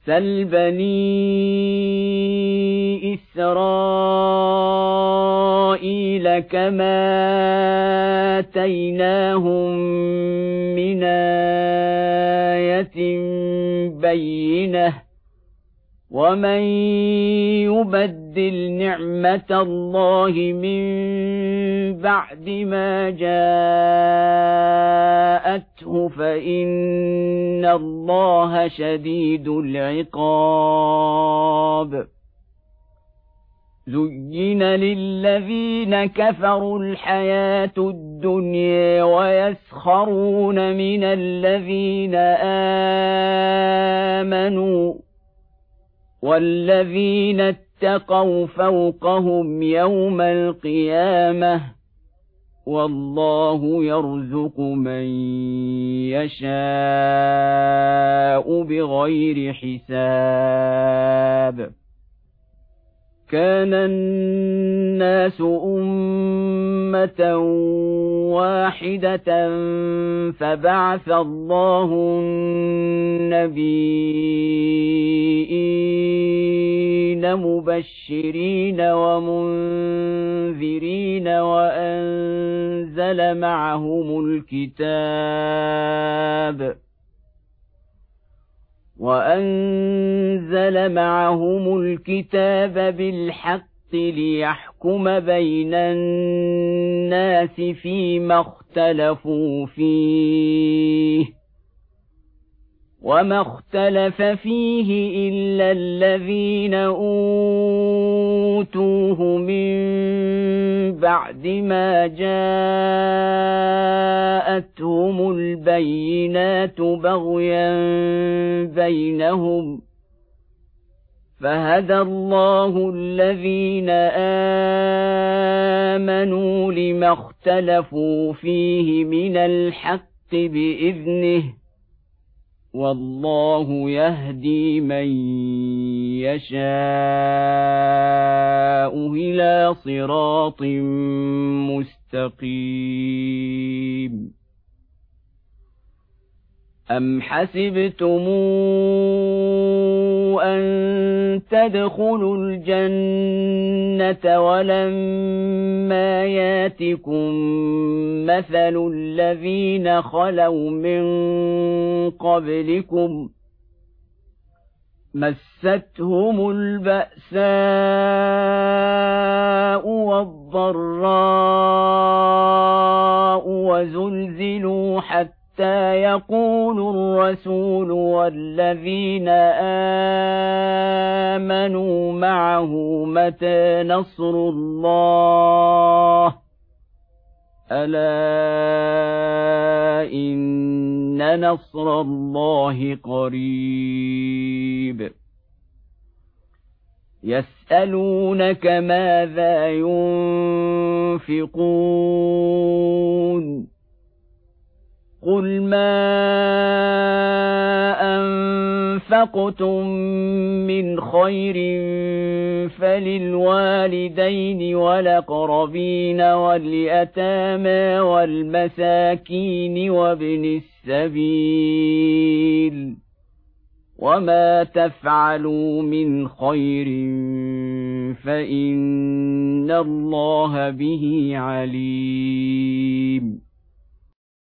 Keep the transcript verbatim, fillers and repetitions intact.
سل بني إسرائيل كم آتيناهم من آية بينة ومن يبدل نعمة الله من بعد ما جاءته فإن الله شديد العقاب زين للذين كفروا الحياة الدنيا ويسخرون من الذين آمنوا والذين اتقوا فوقهم يوم القيامة والله يرزق من يشاء بغير حساب كان الناس أمة واحدة فبعث الله النبيين مبشرين ومنذرين وأنزل معهم الكتاب وأنزل معهم الكتاب بالحق ليحكم بين الناس فيما اختلفوا فيه وما اختلف فيه إلا الذين أوتوه من بعد ما جاءتهم البينات بغيا بينهم فهدى الله الذين آمنوا لما اختلفوا فيه من الحق بإذنه والله يهدي من يشاء إلى صراط مستقيم أم حسبتم أن تدخلوا الجنة ولما ياتكم مثل الذين خلوا من قبلكم مستهم البأساء والضراء وزلزلوا حتى حتى يقول الرسول والذين آمنوا معه متى نصر الله ألا إن نصر الله قريب يسألونك ماذا ينفقون قل ما أنفقتم من خير فللوالدين والأقربين واليتامى والمساكين وابن السبيل وما تفعلوا من خير فإن الله به عليم